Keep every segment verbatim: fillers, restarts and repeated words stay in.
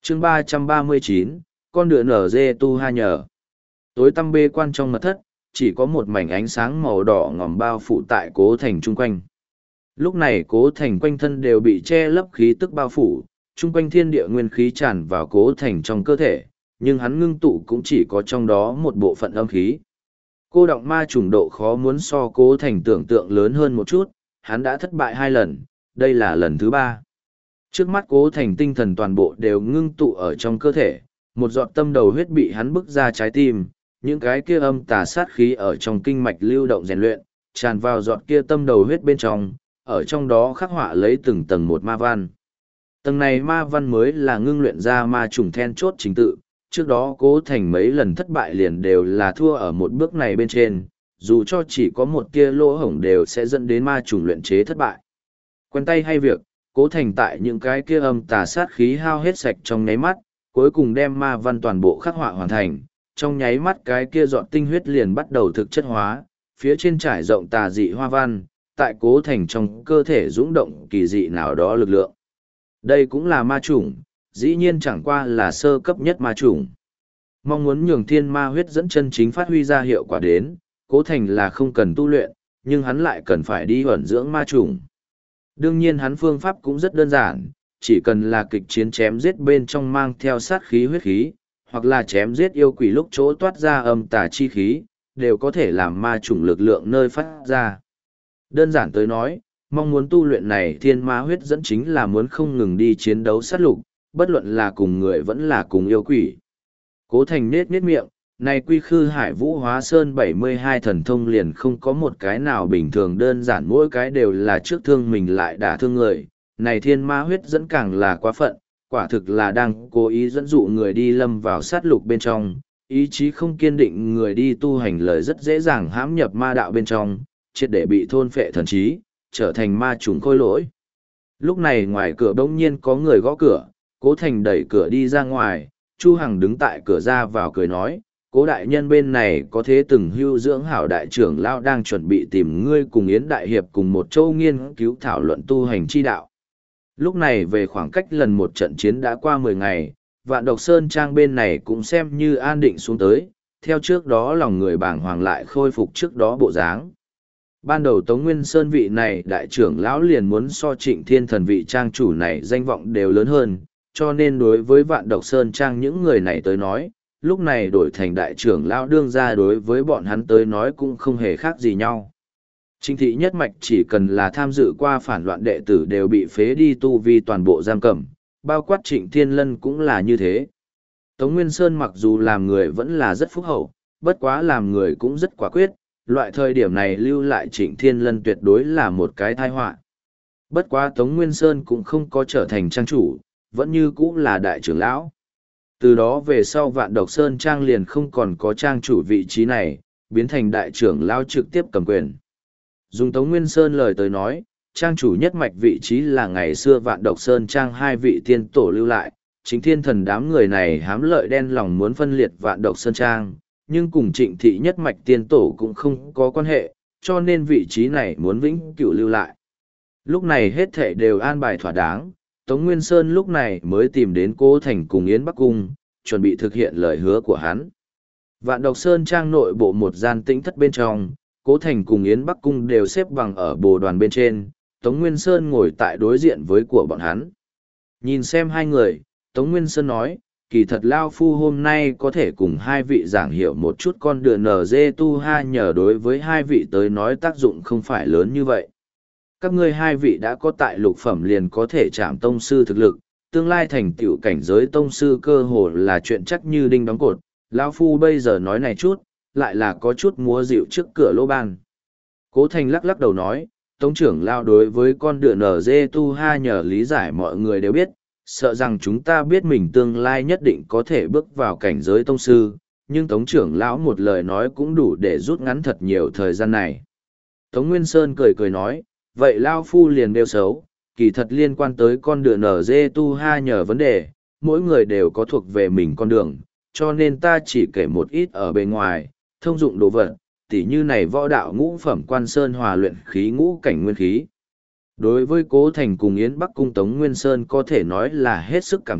chương ba trăm ba mươi chín, con đựa nở dê tu ha nhờ. Tối tăm bê quan trong mật thất, chỉ có một mảnh ánh sáng màu đỏ ngòm bao phủ tại cố thành chung quanh. Lúc này cố thành quanh thân đều bị che lấp khí tức bao phủ, chung quanh thiên địa nguyên khí tràn vào cố thành trong cơ thể, nhưng hắn ngưng tụ cũng chỉ có trong đó một bộ phận âm khí. Cô động ma trùng độ khó muốn so cố thành tưởng tượng lớn hơn một chút, hắn đã thất bại hai lần, đây là lần thứ ba. Trước mắt cố thành tinh thần toàn bộ đều ngưng tụ ở trong cơ thể, một giọt tâm đầu huyết bị hắn bức ra trái tim, những cái kia âm tà sát khí ở trong kinh mạch lưu động rèn luyện, tràn vào giọt kia tâm đầu huyết bên trong, ở trong đó khắc họa lấy từng tầng một ma văn. Tầng này ma văn mới là ngưng luyện ra ma trùng then chốt chính tự, trước đó cố thành mấy lần thất bại liền đều là thua ở một bước này bên trên, dù cho chỉ có một tia lỗ hổng đều sẽ dẫn đến ma trùng luyện chế thất bại. Quen tay hay việc, cố thành tại những cái kia âm tà sát khí hao hết sạch trong nháy mắt, cuối cùng đem ma văn toàn bộ khắc họa hoàn thành, trong nháy mắt cái kia dọn tinh huyết liền bắt đầu thực chất hóa, phía trên trải rộng tà dị hoa văn, tại cố thành trong cơ thể dũng động kỳ dị nào đó lực lượng. Đây cũng là ma chủng, dĩ nhiên chẳng qua là sơ cấp nhất ma chủng. Mong muốn nhường thiên ma huyết dẫn chân chính phát huy ra hiệu quả đến, cố thành là không cần tu luyện, nhưng hắn lại cần phải đi ẩn dưỡng ma chủng. Đương nhiên hắn phương pháp cũng rất đơn giản, chỉ cần là kịch chiến chém giết bên trong mang theo sát khí huyết khí, hoặc là chém giết yêu quỷ lúc chỗ toát ra âm tà chi khí, đều có thể làm ma chủng lực lượng nơi phát ra. Đơn giản tới nói, mong muốn tu luyện này thiên ma huyết dẫn chính là muốn không ngừng đi chiến đấu sát lục, bất luận là cùng người vẫn là cùng yêu quỷ. Cố thành nết nết miệng, này quy khư hải vũ hóa sơn bảy mươi hai thần thông liền không có một cái nào bình thường, đơn giản mỗi cái đều là trước thương mình lại đả thương người. Này thiên ma huyết dẫn càng là quá phận, quả thực là đang cố ý dẫn dụ người đi lâm vào sát lục bên trong, ý chí không kiên định người đi tu hành lời rất dễ dàng hãm nhập ma đạo bên trong, triệt để bị thôn phệ thần trí, trở thành ma trùng khôi lỗi. Lúc này ngoài cửa bỗng nhiên có người gõ cửa, cố thành đẩy cửa đi ra ngoài, Chu Hằng đứng tại cửa ra vào cười nói, cố đại nhân bên này có thế từng hưu dưỡng hảo đại trưởng lão đang chuẩn bị tìm ngươi cùng Yến đại hiệp cùng một châu nghiên cứu thảo luận tu hành chi đạo. Lúc này về khoảng cách lần một trận chiến đã qua mười ngày, Vạn Độc Sơn Trang bên này cũng xem như an định xuống tới, theo trước đó lòng người bàng hoàng lại khôi phục trước đó bộ dáng. Ban đầu Tống Nguyên Sơn vị này đại trưởng lão liền muốn so Trịnh Thiên Thần vị trang chủ này danh vọng đều lớn hơn, cho nên đối với Vạn Độc Sơn Trang những người này tới nói, lúc này đổi thành đại trưởng lão đương ra đối với bọn hắn tới nói cũng không hề khác gì nhau. Trịnh thị nhất mạch chỉ cần là tham dự qua phản loạn đệ tử đều bị phế đi tu vi toàn bộ giam cầm, bao quát Trịnh Thiên Lân cũng là như thế. Tống Nguyên Sơn mặc dù làm người vẫn là rất phúc hậu, bất quá làm người cũng rất quả quyết, loại thời điểm này lưu lại Trịnh Thiên Lân tuyệt đối là một cái tai họa. Bất quá Tống Nguyên Sơn cũng không có trở thành trang chủ, vẫn như cũ là đại trưởng lão. Từ đó về sau Vạn Độc Sơn Trang liền không còn có trang chủ vị trí này, biến thành đại trưởng lão trực tiếp cầm quyền. Dùng Tống Nguyên Sơn lời tới nói, trang chủ nhất mạch vị trí là ngày xưa Vạn Độc Sơn Trang hai vị tiên tổ lưu lại, Chính Thiên Thần đám người này hám lợi đen lòng muốn phân liệt Vạn Độc Sơn Trang, nhưng cùng Trịnh thị nhất mạch tiên tổ cũng không có quan hệ, cho nên vị trí này muốn vĩnh cửu lưu lại. Lúc này hết thảy đều an bài thỏa đáng, Tống Nguyên Sơn lúc này mới tìm đến Cố Thành cùng Yến Bắc Cung, chuẩn bị thực hiện lời hứa của hắn. Vạn Độc Sơn Trang nội bộ một gian tĩnh thất bên trong, Cố Thành cùng Yến Bắc Cung đều xếp bằng ở bồ đoàn bên trên, Tống Nguyên Sơn ngồi tại đối diện với của bọn hắn. Nhìn xem hai người, Tống Nguyên Sơn nói, kỳ thật Lao Phu hôm nay có thể cùng hai vị giảng hiểu một chút con đường nở dê tu ha nhờ đối với hai vị tới nói tác dụng không phải lớn như vậy. Các ngươi hai vị đã có tại lục phẩm liền có thể chạm tông sư thực lực, tương lai thành tựu cảnh giới tông sư cơ hồ là chuyện chắc như đinh đóng cột. Lao Phu bây giờ nói này chút, lại là có chút múa dịu trước cửa lỗ ban. Cố Thành lắc lắc đầu nói, Tống trưởng Lao đối với con đường nở dê tu ha nhờ lý giải mọi người đều biết, sợ rằng chúng ta biết mình tương lai nhất định có thể bước vào cảnh giới tông sư, nhưng Tống trưởng lão một lời nói cũng đủ để rút ngắn thật nhiều thời gian này. Tống Nguyên Sơn cười cười nói, vậy Lao Phu liền đeo xấu, kỳ thật liên quan tới con đường nở dê tu ha nhờ vấn đề, mỗi người đều có thuộc về mình con đường, cho nên ta chỉ kể một ít ở bên ngoài, thông dụng đồ vật, tỉ như này võ đạo ngũ phẩm quan sơn hòa luyện khí ngũ cảnh nguyên khí. Đối với Cố Thành cùng Yến Bắc Cung Tống Nguyên Sơn có thể nói là hết sức cảm kích,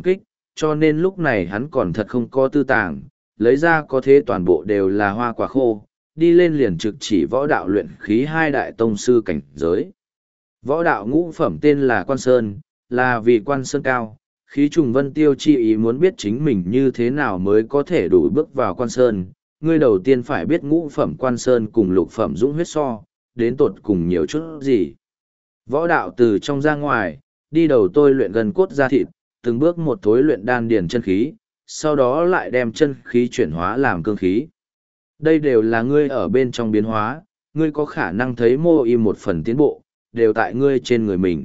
cho nên lúc này hắn còn thật không có tư tàng, lấy ra có thế toàn bộ đều là hoa quả khô, đi lên liền trực chỉ võ đạo luyện khí hai đại tông sư cảnh giới. Võ đạo ngũ phẩm tên là Quan Sơn, là vì Quan Sơn cao, khí trùng vân tiêu chi ý muốn biết chính mình như thế nào mới có thể đủ bước vào Quan Sơn. Ngươi đầu tiên phải biết ngũ phẩm Quan Sơn cùng lục phẩm dũng huyết so, đến tột cùng nhiều chút gì. Võ đạo từ trong ra ngoài, đi đầu tôi luyện gần cốt ra thịt, từng bước một thối luyện đan điền chân khí, sau đó lại đem chân khí chuyển hóa làm cương khí. Đây đều là ngươi ở bên trong biến hóa, ngươi có khả năng thấy mô y một phần tiến bộ, đều tại ngươi trên người mình.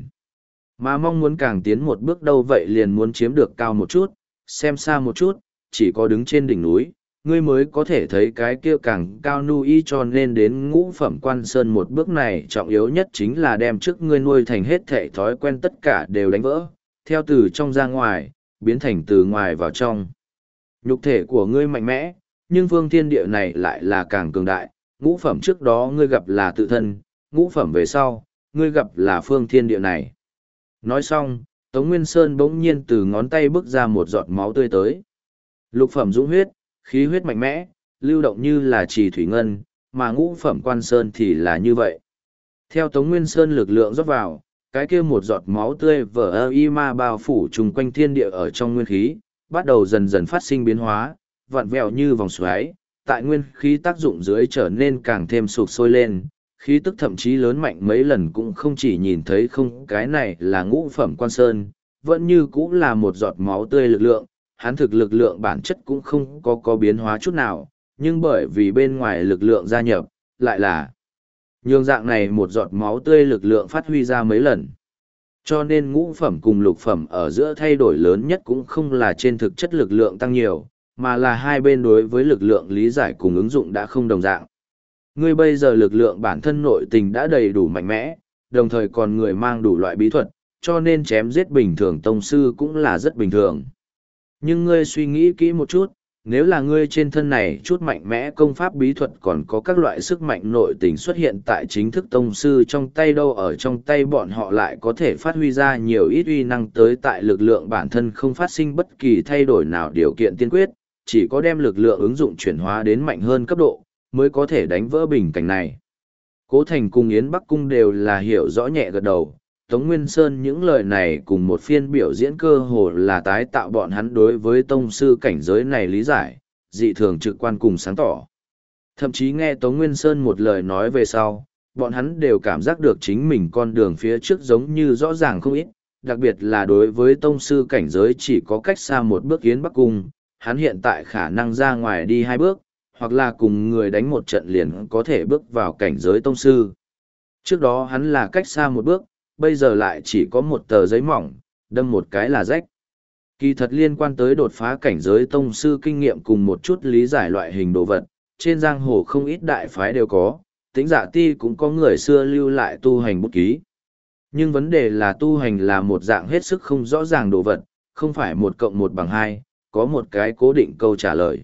Mà mong muốn càng tiến một bước đâu vậy liền muốn chiếm được cao một chút, xem xa một chút, chỉ có đứng trên đỉnh núi, ngươi mới có thể thấy cái kia càng cao nu y, cho nên đến ngũ phẩm Quan Sơn một bước này trọng yếu nhất chính là đem trước ngươi nuôi thành hết thể thói quen tất cả đều đánh vỡ, theo từ trong ra ngoài, biến thành từ ngoài vào trong. Nhục thể của ngươi mạnh mẽ, nhưng phương thiên địa này lại là càng cường đại, ngũ phẩm trước đó ngươi gặp là tự thân, ngũ phẩm về sau, ngươi gặp là phương thiên địa này. Nói xong, Tống Nguyên Sơn bỗng nhiên từ ngón tay bước ra một giọt máu tươi tới. Lục phẩm dũng huyết, khí huyết mạnh mẽ, lưu động như là trì thủy ngân, mà ngũ phẩm Quan Sơn thì là như vậy. Theo Tống Nguyên Sơn lực lượng rót vào, cái kia một giọt máu tươi vỡ ơ y ma bao phủ trùng quanh thiên địa ở trong nguyên khí, bắt đầu dần dần phát sinh biến hóa, vặn vẹo như vòng xoáy, tại nguyên khí tác dụng dưới trở nên càng thêm sụp sôi lên, khí tức thậm chí lớn mạnh mấy lần cũng không chỉ nhìn thấy không cái này là ngũ phẩm Quan Sơn, vẫn như cũng là một giọt máu tươi lực lượng, hắn thực lực lượng bản chất cũng không có có biến hóa chút nào, nhưng bởi vì bên ngoài lực lượng gia nhập, lại là nhường dạng này một giọt máu tươi lực lượng phát huy ra mấy lần. Cho nên ngũ phẩm cùng lục phẩm ở giữa thay đổi lớn nhất cũng không là trên thực chất lực lượng tăng nhiều, mà là hai bên đối với lực lượng lý giải cùng ứng dụng đã không đồng dạng. Ngươi bây giờ lực lượng bản thân nội tình đã đầy đủ mạnh mẽ, đồng thời còn người mang đủ loại bí thuật, cho nên chém giết bình thường tông sư cũng là rất bình thường. Nhưng ngươi suy nghĩ kỹ một chút, nếu là ngươi trên thân này chút mạnh mẽ công pháp bí thuật còn có các loại sức mạnh nội tình xuất hiện tại chính thức tông sư trong tay đâu, ở trong tay bọn họ lại có thể phát huy ra nhiều ít uy năng tới tại lực lượng bản thân không phát sinh bất kỳ thay đổi nào điều kiện tiên quyết, chỉ có đem lực lượng ứng dụng chuyển hóa đến mạnh hơn cấp độ, mới có thể đánh vỡ bình cảnh này. Cố Thành cùng Yến Bắc Cung đều là hiểu rõ nhẹ gật đầu. Tống Nguyên Sơn những lời này cùng một phiên biểu diễn cơ hồ là tái tạo bọn hắn đối với tông sư cảnh giới này lý giải, dị thường trực quan cùng sáng tỏ. Thậm chí nghe Tống Nguyên Sơn một lời nói về sau, bọn hắn đều cảm giác được chính mình con đường phía trước giống như rõ ràng không ít, đặc biệt là đối với tông sư cảnh giới chỉ có cách xa một bước Yến Bắc Cung, hắn hiện tại khả năng ra ngoài đi hai bước, hoặc là cùng người đánh một trận liền có thể bước vào cảnh giới tông sư. Trước đó hắn là cách xa một bước, bây giờ lại chỉ có một tờ giấy mỏng, đâm một cái là rách. Kỳ thật liên quan tới đột phá cảnh giới tông sư kinh nghiệm cùng một chút lý giải loại hình đồ vật, trên giang hồ không ít đại phái đều có, Tĩnh Dạ Ti cũng có người xưa lưu lại tu hành bút ký. Nhưng vấn đề là tu hành là một dạng hết sức không rõ ràng đồ vật, không phải một cộng một bằng hai, có một cái cố định câu trả lời.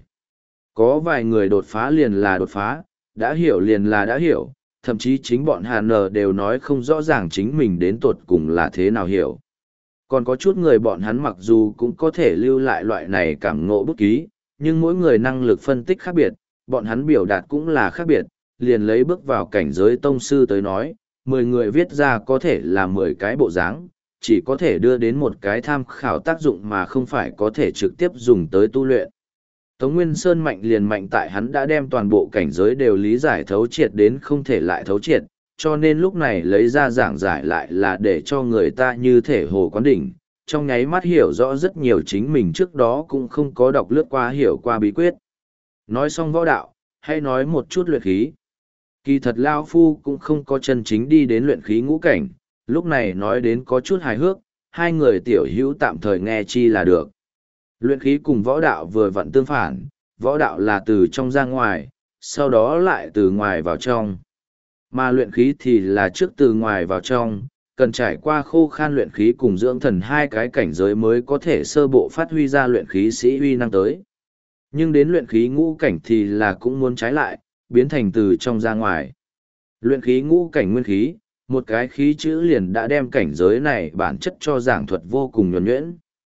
Có vài người đột phá liền là đột phá, đã hiểu liền là đã hiểu, thậm chí chính bọn Hàn Nờ đều nói không rõ ràng chính mình đến tột cùng là thế nào hiểu. Còn có chút người bọn hắn mặc dù cũng có thể lưu lại loại này cảm ngộ bút ký, nhưng mỗi người năng lực phân tích khác biệt, bọn hắn biểu đạt cũng là khác biệt, liền lấy bước vào cảnh giới tông sư tới nói, mười người viết ra có thể là mười cái bộ dáng, chỉ có thể đưa đến một cái tham khảo tác dụng mà không phải có thể trực tiếp dùng tới tu luyện. Tống Nguyên Sơn mạnh liền mạnh tại hắn đã đem toàn bộ cảnh giới đều lý giải thấu triệt đến không thể lại thấu triệt, cho nên lúc này lấy ra giảng giải lại là để cho người ta như thể hồ quán đỉnh, trong nháy mắt hiểu rõ rất nhiều chính mình trước đó cũng không có đọc lướt qua hiểu qua bí quyết. Nói xong võ đạo, hay nói một chút luyện khí. Kỳ thật Lao Phu cũng không có chân chính đi đến luyện khí ngũ cảnh, lúc này nói đến có chút hài hước, hai người tiểu hữu tạm thời nghe chi là được. Luyện khí cùng võ đạo vừa vặn tương phản, võ đạo là từ trong ra ngoài, sau đó lại từ ngoài vào trong. Mà luyện khí thì là trước từ ngoài vào trong, cần trải qua khô khan luyện khí cùng dưỡng thần hai cái cảnh giới mới có thể sơ bộ phát huy ra luyện khí sĩ uy năng tới. Nhưng đến luyện khí ngũ cảnh thì là cũng muốn trái lại, biến thành từ trong ra ngoài. Luyện khí ngũ cảnh nguyên khí, một cái khí chữ liền đã đem cảnh giới này bản chất cho giảng thuật vô cùng nhuần nhuyễn.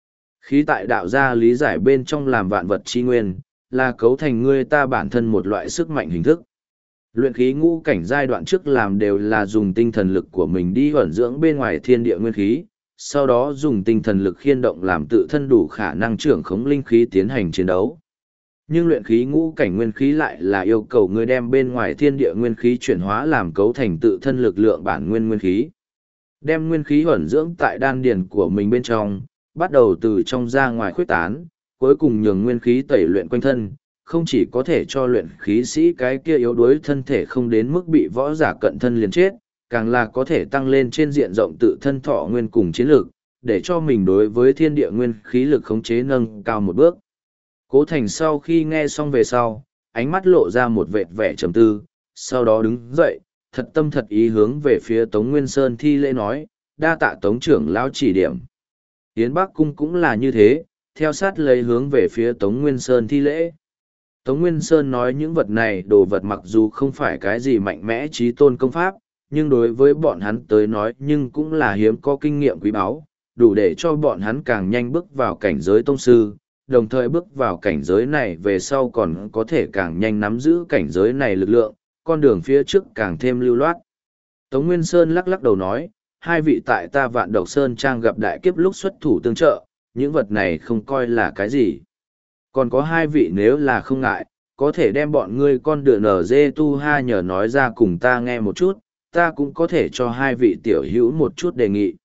Khí tại đạo gia lý giải bên trong làm vạn vật chi nguyên, là cấu thành ngươi ta bản thân một loại sức mạnh hình thức. Luyện khí ngũ cảnh giai đoạn trước làm đều là dùng tinh thần lực của mình đi ẩn dưỡng bên ngoài thiên địa nguyên khí, sau đó dùng tinh thần lực khiên động làm tự thân đủ khả năng trưởng khống linh khí tiến hành chiến đấu. Nhưng luyện khí ngũ cảnh nguyên khí lại là yêu cầu ngươi đem bên ngoài thiên địa nguyên khí chuyển hóa làm cấu thành tự thân lực lượng bản nguyên nguyên khí. Đem nguyên khí ẩn dưỡng tại đan điền của mình bên trong, bắt đầu từ trong ra ngoài khuếch tán, cuối cùng nhường nguyên khí tẩy luyện quanh thân, không chỉ có thể cho luyện khí sĩ cái kia yếu đuối thân thể không đến mức bị võ giả cận thân liền chết, càng là có thể tăng lên trên diện rộng tự thân thọ nguyên cùng chiến lược, để cho mình đối với thiên địa nguyên khí lực khống chế nâng cao một bước. Cố Thành sau khi nghe xong về sau, ánh mắt lộ ra một vệt vẻ trầm tư, sau đó đứng dậy, thật tâm thật ý hướng về phía Tống Nguyên Sơn thi lễ nói, đa tạ Tống trưởng lão chỉ điểm. Yến Bắc Cung cũng là như thế, theo sát lấy hướng về phía Tống Nguyên Sơn thi lễ. Tống Nguyên Sơn nói những vật này đồ vật mặc dù không phải cái gì mạnh mẽ trí tôn công pháp, nhưng đối với bọn hắn tới nói nhưng cũng là hiếm có kinh nghiệm quý báu, đủ để cho bọn hắn càng nhanh bước vào cảnh giới tông sư, đồng thời bước vào cảnh giới này về sau còn có thể càng nhanh nắm giữ cảnh giới này lực lượng, con đường phía trước càng thêm lưu loát. Tống Nguyên Sơn lắc lắc đầu nói, hai vị tại ta Vạn Độc Sơn Trang gặp đại kiếp lúc xuất thủ tương trợ, những vật này không coi là cái gì. Còn có hai vị nếu là không ngại, có thể đem bọn ngươi con đựa nở dê tu ha nhờ nói ra cùng ta nghe một chút, ta cũng có thể cho hai vị tiểu hữu một chút đề nghị.